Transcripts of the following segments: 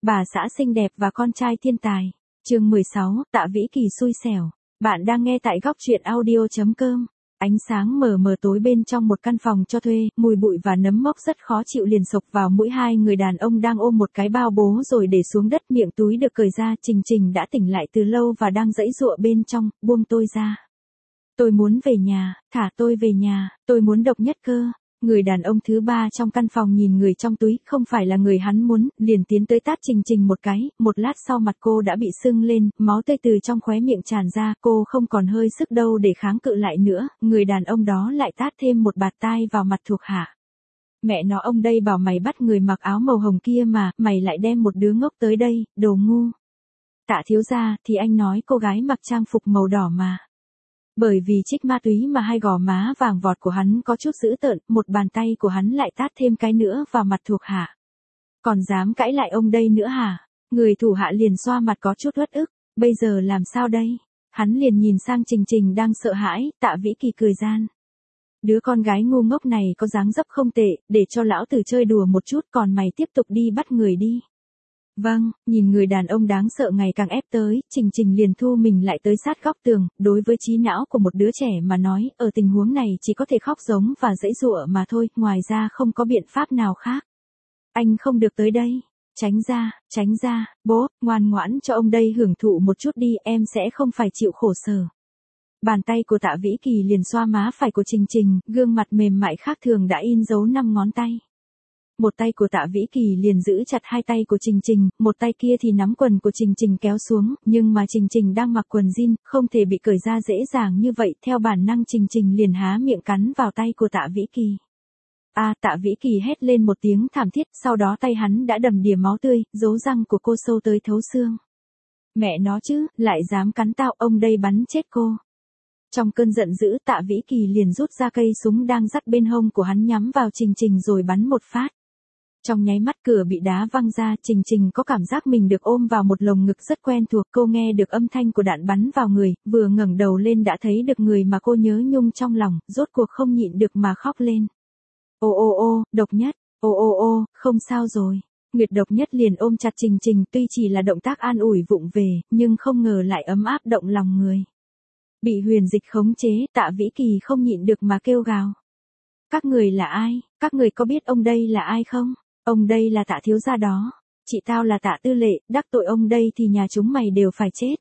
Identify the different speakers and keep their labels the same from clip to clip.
Speaker 1: Bà xã xinh đẹp và con trai thiên tài. Chương 16, Tạ Vĩ Kỳ xui xẻo. Bạn đang nghe tại góc truyện audio.com. Ánh sáng mờ mờ tối bên trong một căn phòng cho thuê, mùi bụi và nấm mốc rất khó chịu liền sộc vào mũi. Hai người đàn ông đang ôm một cái bao bố rồi để xuống đất, miệng túi được cởi ra. Trình Trình đã tỉnh lại từ lâu và đang giãy giụa bên trong. Buông tôi ra. Tôi muốn về nhà, thả tôi về nhà, tôi muốn độc nhất cơ. Người đàn ông thứ ba trong căn phòng nhìn người trong túi, không phải là người hắn muốn, liền tiến tới tát Trình Trình một cái. Một lát sau mặt cô đã bị sưng lên, máu tươi từ trong khóe miệng tràn ra, cô không còn hơi sức đâu để kháng cự lại nữa. Người đàn ông đó lại tát thêm một bạt tai vào mặt thuộc hạ. Mẹ nó, ông đây bảo mày bắt người mặc áo màu hồng kia mà, mày lại đem một đứa ngốc tới đây, đồ ngu. Tạ thiếu gia, thì anh nói cô gái mặc trang phục màu đỏ mà. Bởi vì trích ma túy mà hai gò má vàng vọt của hắn có chút dữ tợn, một bàn tay của hắn lại tát thêm cái nữa vào mặt thuộc hạ. Còn dám cãi lại ông đây nữa hả? Người thủ hạ liền xoa mặt có chút uất ức, bây giờ làm sao đây? Hắn liền nhìn sang Trình Trình đang sợ hãi. Tạ Vĩ Kỳ cười gian. Đứa con gái ngu ngốc này có dáng dấp không tệ, để cho lão tử chơi đùa một chút, còn mày tiếp tục đi bắt người đi. Vâng, nhìn người đàn ông đáng sợ ngày càng ép tới, Trình Trình liền thu mình lại tới sát góc tường. Đối với trí não của một đứa trẻ mà nói, ở tình huống này chỉ có thể khóc giống và giãy giụa mà thôi, ngoài ra không có biện pháp nào khác. Anh không được tới đây. Tránh ra, bố, ngoan ngoãn cho ông đây hưởng thụ một chút đi, em sẽ không phải chịu khổ sở. Bàn tay của Tạ Vĩ Kỳ liền xoa má phải của Trình Trình, gương mặt mềm mại khác thường đã in dấu 5 ngón tay. Một tay của Tạ Vĩ Kỳ liền giữ chặt hai tay của Trình Trình, một tay kia thì nắm quần của Trình Trình kéo xuống, nhưng mà Trình Trình đang mặc quần jean, không thể bị cởi ra dễ dàng như vậy. Theo bản năng Trình Trình liền há miệng cắn vào tay của Tạ Vĩ Kỳ. Tạ Vĩ Kỳ hét lên một tiếng thảm thiết, sau đó tay hắn đã đầm đìa máu tươi, dấu răng của cô sâu tới thấu xương. Mẹ nó chứ, lại dám cắn tao, ông đây bắn chết cô. Trong cơn giận dữ, Tạ Vĩ Kỳ liền rút ra cây súng đang dắt bên hông của hắn nhắm vào Trình Trình rồi bắn một phát. Trong nháy mắt cửa bị đá văng ra, Trình Trình có cảm giác mình được ôm vào một lồng ngực rất quen thuộc. Cô nghe được âm thanh của đạn bắn vào người, vừa ngẩng đầu lên đã thấy được người mà cô nhớ nhung trong lòng, rốt cuộc không nhịn được mà khóc lên. Ô, Độc Nhất, ô, không sao rồi. Nguyệt Độc Nhất liền ôm chặt Trình Trình, tuy chỉ là động tác an ủi vụng về, nhưng không ngờ lại ấm áp động lòng người. Bị Huyền Dịch khống chế, Tạ Vĩ Kỳ không nhịn được mà kêu gào. Các người là ai? Các người có biết ông đây là ai không? Ông đây là Tạ thiếu gia đó. Chị tao là Tạ Tư Lệ, đắc tội ông đây thì nhà chúng mày đều phải chết.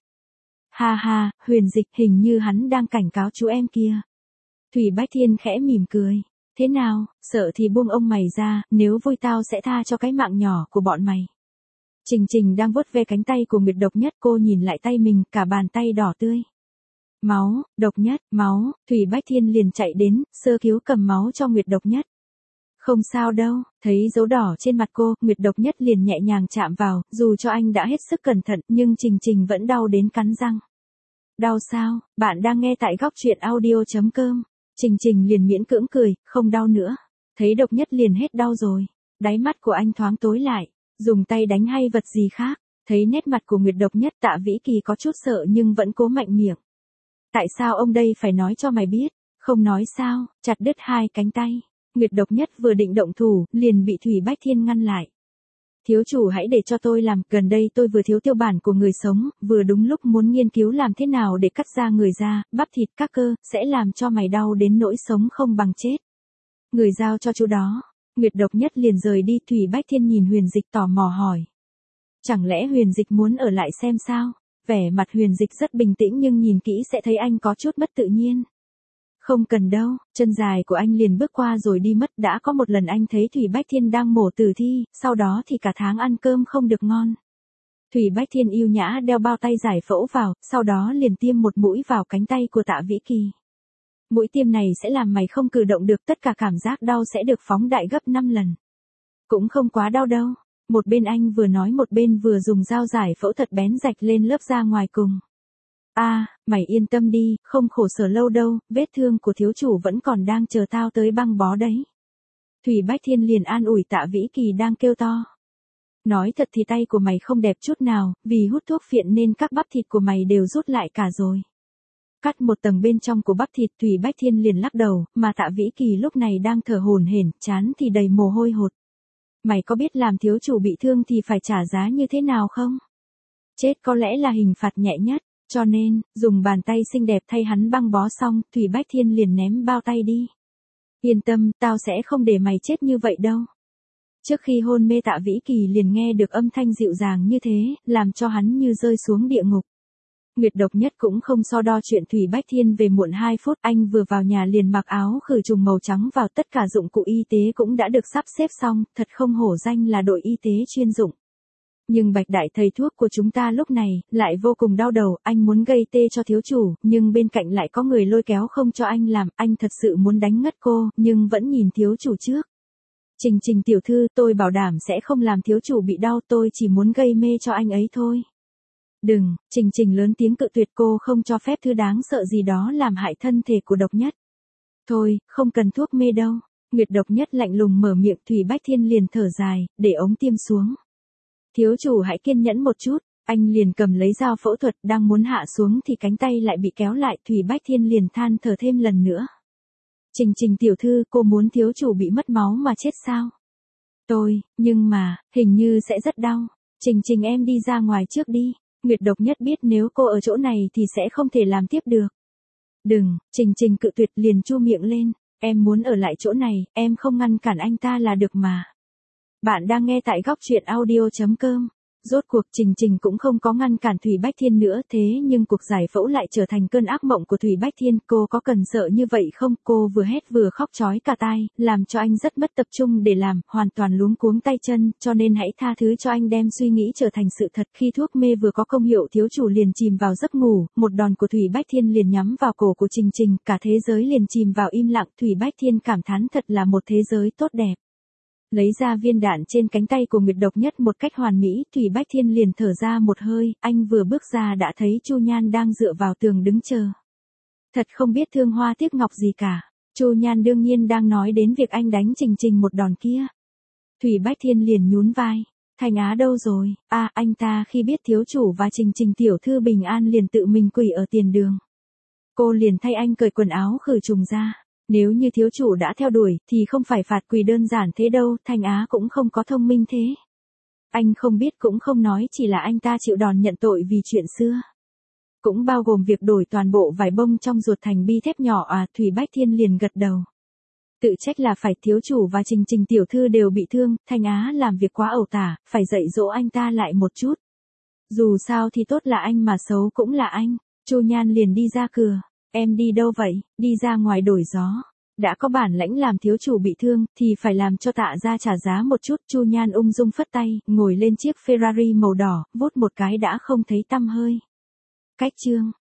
Speaker 1: Ha, Huyền Dịch, hình như hắn đang cảnh cáo chú em kia. Thủy Bách Thiên khẽ mỉm cười. Thế nào, sợ thì buông ông mày ra, nếu vui tao sẽ tha cho cái mạng nhỏ của bọn mày. Trình Trình đang vuốt ve cánh tay của Nguyệt Độc Nhất, cô nhìn lại tay mình, cả bàn tay đỏ tươi. Máu, Độc Nhất, máu. Thủy Bách Thiên liền chạy đến, sơ cứu cầm máu cho Nguyệt Độc Nhất. Không sao đâu, thấy dấu đỏ trên mặt cô, Nguyệt Độc Nhất liền nhẹ nhàng chạm vào, dù cho anh đã hết sức cẩn thận, nhưng Trình Trình vẫn đau đến cắn răng. Đau sao? Bạn đang nghe tại góc truyện audio.com. Trình Trình liền miễn cưỡng cười, không đau nữa. Thấy Độc Nhất liền hết đau rồi. Đáy mắt của anh thoáng tối lại, dùng tay đánh hay vật gì khác. Thấy nét mặt của Nguyệt Độc Nhất, Tạ Vĩ Kỳ có chút sợ nhưng vẫn cố mạnh miệng. Tại sao ông đây phải nói cho mày biết? Không nói sao? Chặt đứt hai cánh tay. Nguyệt Độc Nhất vừa định động thủ, liền bị Thủy Bách Thiên ngăn lại. Thiếu chủ hãy để cho tôi làm, gần đây tôi vừa thiếu tiêu bản của người sống, vừa đúng lúc muốn nghiên cứu làm thế nào để cắt ra người ra, bắp thịt các cơ, sẽ làm cho mày đau đến nỗi sống không bằng chết. Người giao cho chú đó. Nguyệt Độc Nhất liền rời đi. Thủy Bách Thiên nhìn Huyền Dịch tò mò hỏi. Chẳng lẽ Huyền Dịch muốn ở lại xem sao? Vẻ mặt Huyền Dịch rất bình tĩnh nhưng nhìn kỹ sẽ thấy anh có chút mất tự nhiên. Không cần đâu, chân dài của anh liền bước qua rồi đi mất. Đã có một lần anh thấy Thủy Bách Thiên đang mổ tử thi, sau đó thì cả tháng ăn cơm không được ngon. Thủy Bách Thiên yêu nhã đeo bao tay giải phẫu vào, sau đó liền tiêm một mũi vào cánh tay của Tạ Vĩ Kỳ. Mũi tiêm này sẽ làm mày không cử động được, tất cả cảm giác đau sẽ được phóng đại gấp 5 lần. Cũng không quá đau đâu. Một bên anh vừa nói một bên vừa dùng dao giải phẫu thật bén rạch lên lớp da ngoài cùng. Mày yên tâm đi, không khổ sở lâu đâu, vết thương của thiếu chủ vẫn còn đang chờ tao tới băng bó đấy. Thủy Bách Thiên liền an ủi Tạ Vĩ Kỳ đang kêu to. Nói thật thì tay của mày không đẹp chút nào, vì hút thuốc phiện nên các bắp thịt của mày đều rút lại cả rồi. Cắt một tầng bên trong của bắp thịt. Thủy Bách Thiên liền lắc đầu, mà Tạ Vĩ Kỳ lúc này đang thở hổn hển, trán thì đầy mồ hôi hột. Mày có biết làm thiếu chủ bị thương thì phải trả giá như thế nào không? Chết có lẽ là hình phạt nhẹ nhất, cho nên, dùng bàn tay xinh đẹp thay hắn băng bó xong, Thủy Bách Thiên liền ném bao tay đi. Yên tâm, tao sẽ không để mày chết như vậy đâu. Trước khi hôn mê Tạ Vĩ Kỳ liền nghe được âm thanh dịu dàng như thế, làm cho hắn như rơi xuống địa ngục. Nguyệt Độc Nhất cũng không so đo chuyện Thủy Bách Thiên về muộn 2 phút, anh vừa vào nhà liền mặc áo khử trùng màu trắng vào, tất cả dụng cụ y tế cũng đã được sắp xếp xong, thật không hổ danh là đội y tế chuyên dụng. Nhưng Bạch đại thầy thuốc của chúng ta lúc này, lại vô cùng đau đầu, anh muốn gây tê cho thiếu chủ, nhưng bên cạnh lại có người lôi kéo không cho anh làm, anh thật sự muốn đánh ngất cô, nhưng vẫn nhìn thiếu chủ trước. Trình Trình tiểu thư, tôi bảo đảm sẽ không làm thiếu chủ bị đau, tôi chỉ muốn gây mê cho anh ấy thôi. Đừng, Trình Trình lớn tiếng cự tuyệt, cô không cho phép thứ đáng sợ gì đó làm hại thân thể của Độc Nhất. Thôi, không cần thuốc mê đâu. Nguyệt Độc Nhất lạnh lùng mở miệng, Thủy Bách Thiên liền thở dài, để ống tiêm xuống. Thiếu chủ hãy kiên nhẫn một chút, anh liền cầm lấy dao phẫu thuật, đang muốn hạ xuống thì cánh tay lại bị kéo lại, Thủy Bách Thiên liền than thở thêm lần nữa. Trình Trình tiểu thư, cô muốn thiếu chủ bị mất máu mà chết sao? Nhưng mà, hình như sẽ rất đau. Trình Trình em đi ra ngoài trước đi. Nguyệt Độc Nhất biết nếu cô ở chỗ này thì sẽ không thể làm tiếp được. Đừng, Trình Trình cự tuyệt liền chu miệng lên, em muốn ở lại chỗ này, em không ngăn cản anh ta là được mà. Bạn đang nghe tại góc truyện audio.com. Rốt cuộc Trình Trình cũng không có ngăn cản Thủy Bách Thiên nữa, thế nhưng cuộc giải phẫu lại trở thành cơn ác mộng của Thủy Bách Thiên, cô có cần sợ như vậy không? Cô vừa hét vừa khóc chói cả tai, làm cho anh rất mất tập trung để làm, hoàn toàn luống cuống tay chân, cho nên hãy tha thứ cho anh đem suy nghĩ trở thành sự thật. Khi thuốc mê vừa có công hiệu, thiếu chủ liền chìm vào giấc ngủ, một đòn của Thủy Bách Thiên liền nhắm vào cổ của Trình Trình, cả thế giới liền chìm vào im lặng. Thủy Bách Thiên cảm thán thật là một thế giới tốt đẹp. Lấy ra viên đạn trên cánh tay của Nguyệt Độc Nhất một cách hoàn mỹ, Thủy Bách Thiên liền thở ra một hơi, anh vừa bước ra đã thấy Chu Nhan đang dựa vào tường đứng chờ. Thật không biết thương hoa tiếc ngọc gì cả. Chu Nhan đương nhiên đang nói đến việc anh đánh Trình Trình một đòn kia. Thủy Bách Thiên liền nhún vai. Thành Á đâu rồi? À, anh ta khi biết thiếu chủ và Trình Trình tiểu thư bình an liền tự mình quỳ ở tiền đường. Cô liền thay anh cởi quần áo khử trùng ra. Nếu như thiếu chủ đã theo đuổi, thì không phải phạt quỳ đơn giản thế đâu, Thanh Á cũng không có thông minh thế. Anh không biết cũng không nói, chỉ là anh ta chịu đòn nhận tội vì chuyện xưa. Cũng bao gồm việc đổi toàn bộ vải bông trong ruột thành bi thép nhỏ à, Thủy Bách Thiên liền gật đầu. Tự trách là phải, thiếu chủ và Trình Trình tiểu thư đều bị thương, Thanh Á làm việc quá ẩu tả, phải dạy dỗ anh ta lại một chút. Dù sao thì tốt là anh mà xấu cũng là anh. Chu Nhan liền đi ra cửa. Em đi đâu vậy? Đi ra ngoài đổi gió. Đã có bản lãnh làm thiếu chủ bị thương, thì phải làm cho Tạ gia trả giá một chút. Chu Nhan ung dung phất tay, ngồi lên chiếc Ferrari màu đỏ, vút một cái đã không thấy tăm hơi. Cách chương